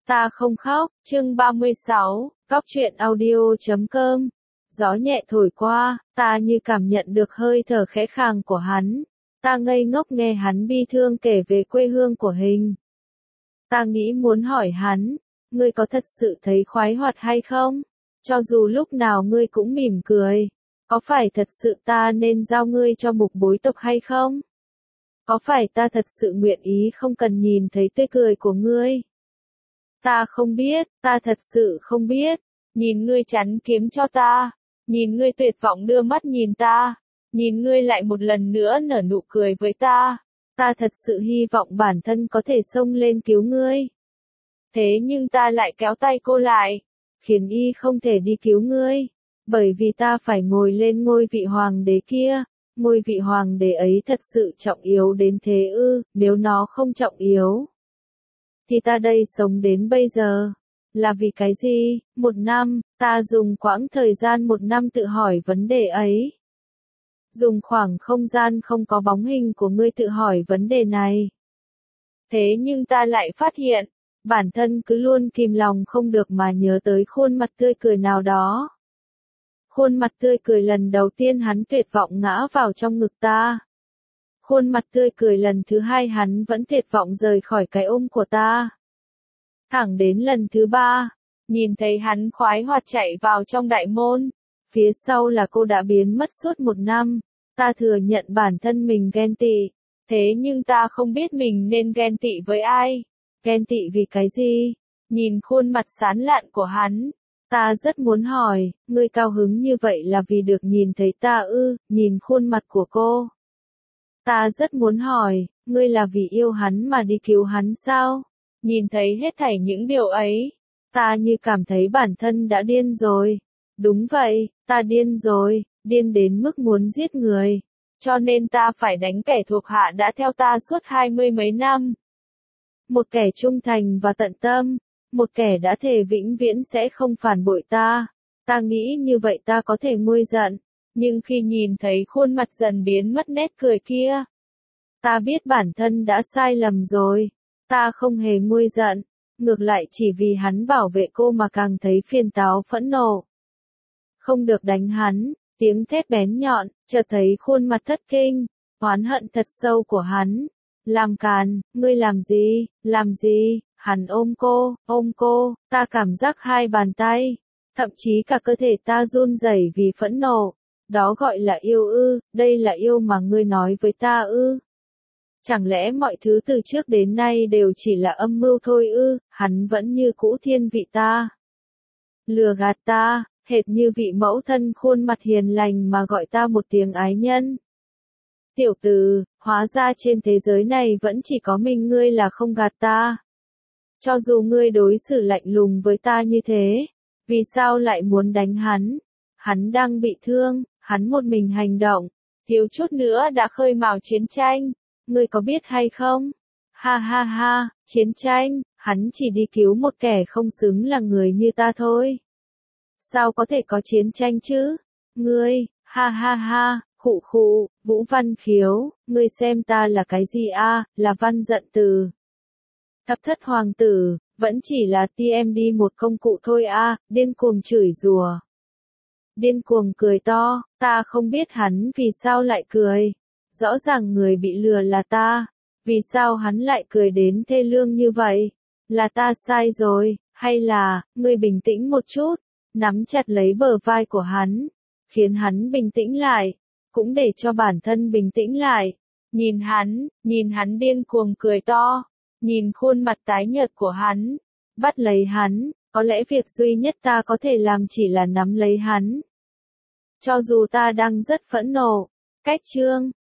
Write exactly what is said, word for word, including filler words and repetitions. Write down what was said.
Ta không khóc, chương ba mươi sáu, Cóc truyện audio chấm com. Gió nhẹ thổi qua, ta như cảm nhận được hơi thở khẽ khàng của hắn. Ta ngây ngốc nghe hắn bi thương kể về quê hương của Hình. Ta nghĩ muốn hỏi hắn, ngươi có thật sự thấy khoái hoạt hay không? Cho dù lúc nào ngươi cũng mỉm cười. Có phải thật sự ta nên giao ngươi cho mục bối tộc hay không? Có phải ta thật sự nguyện ý không cần nhìn thấy tươi cười của ngươi? Ta không biết, ta thật sự không biết. Nhìn ngươi chắn kiếm cho ta. Nhìn ngươi tuyệt vọng đưa mắt nhìn ta. Nhìn ngươi lại một lần nữa nở nụ cười với ta. Ta thật sự hy vọng bản thân có thể xông lên cứu ngươi. Thế nhưng ta lại kéo tay cô lại. Khiến y không thể đi cứu ngươi. Bởi vì ta phải ngồi lên ngôi vị hoàng đế kia. Ngôi vị hoàng đế ấy thật sự trọng yếu đến thế ư? Nếu nó không trọng yếu thì ta đây sống đến bây giờ là vì cái gì? Một năm, ta dùng quãng thời gian một năm tự hỏi vấn đề ấy. Dùng khoảng không gian không có bóng hình của ngươi tự hỏi vấn đề này. Thế nhưng ta lại phát hiện, bản thân cứ luôn kìm lòng không được mà nhớ tới khuôn mặt tươi cười nào đó. Khuôn mặt tươi cười lần đầu tiên hắn tuyệt vọng ngã vào trong ngực ta. Khuôn mặt tươi cười lần thứ hai hắn vẫn tuyệt vọng rời khỏi cái ôm của ta. Thẳng đến lần thứ ba, nhìn thấy hắn khoái hoạt chạy vào trong đại môn. Phía sau là cô đã biến mất suốt một năm. Ta thừa nhận bản thân mình ghen tị. Thế nhưng ta không biết mình nên ghen tị với ai. Ghen tị vì cái gì? Nhìn khuôn mặt sán lạn của hắn. Ta rất muốn hỏi, ngươi cao hứng như vậy là vì được nhìn thấy ta ư? Nhìn khuôn mặt của cô. Ta rất muốn hỏi, ngươi là vì yêu hắn mà đi cứu hắn sao? Nhìn thấy hết thảy những điều ấy, ta như cảm thấy bản thân đã điên rồi. Đúng vậy, ta điên rồi, điên đến mức muốn giết người. Cho nên ta phải đánh kẻ thuộc hạ đã theo ta suốt hai mươi mấy năm. Một kẻ trung thành và tận tâm, một kẻ đã thề vĩnh viễn sẽ không phản bội ta. Ta nghĩ như vậy ta có thể nguôi giận. Nhưng khi nhìn thấy khuôn mặt dần biến mất nét cười kia, ta biết bản thân đã sai lầm rồi. Ta không hề nguôi giận, ngược lại chỉ vì hắn bảo vệ cô mà càng thấy phiền táo phẫn nộ. Không được đánh hắn, tiếng thét bén nhọn, chợt thấy khuôn mặt thất kinh, oán hận thật sâu của hắn. Làm càn, ngươi làm gì, làm gì, hắn ôm cô, ôm cô, ta cảm giác hai bàn tay, thậm chí cả cơ thể ta run rẩy vì phẫn nộ. Đó gọi là yêu ư? Đây là yêu mà ngươi nói với ta ư? Chẳng lẽ mọi thứ từ trước đến nay đều chỉ là âm mưu thôi ư? Hắn vẫn như cũ thiên vị ta. Lừa gạt ta, hệt như vị mẫu thân khuôn mặt hiền lành mà gọi ta một tiếng ái nhân. Tiểu tử, hóa ra trên thế giới này vẫn chỉ có mình ngươi là không gạt ta. Cho dù ngươi đối xử lạnh lùng với ta như thế, vì sao lại muốn đánh hắn? Hắn đang bị thương, hắn một mình hành động, thiếu chút nữa đã khơi mào chiến tranh, ngươi có biết hay không? Ha ha ha, chiến tranh, hắn chỉ đi cứu một kẻ không xứng là người như ta thôi. Sao có thể có chiến tranh chứ? Ngươi, ha ha ha, khụ khụ, Vũ Văn Khiếu, ngươi xem ta là cái gì a? À, là văn giận từ. Thập thất hoàng tử, vẫn chỉ là tê em đê một công cụ thôi a, à, điên cuồng chửi rủa. Điên cuồng cười to, ta không biết hắn vì sao lại cười. Rõ ràng người bị lừa là ta. Vì sao hắn lại cười đến thê lương như vậy? Là ta sai rồi, hay là, ngươi bình tĩnh một chút, nắm chặt lấy bờ vai của hắn, khiến hắn bình tĩnh lại, cũng để cho bản thân bình tĩnh lại. Nhìn hắn, nhìn hắn điên cuồng cười to, nhìn khuôn mặt tái nhợt của hắn, bắt lấy hắn, có lẽ việc duy nhất ta có thể làm chỉ là nắm lấy hắn. Cho dù ta đang rất phẫn nộ. Cách chương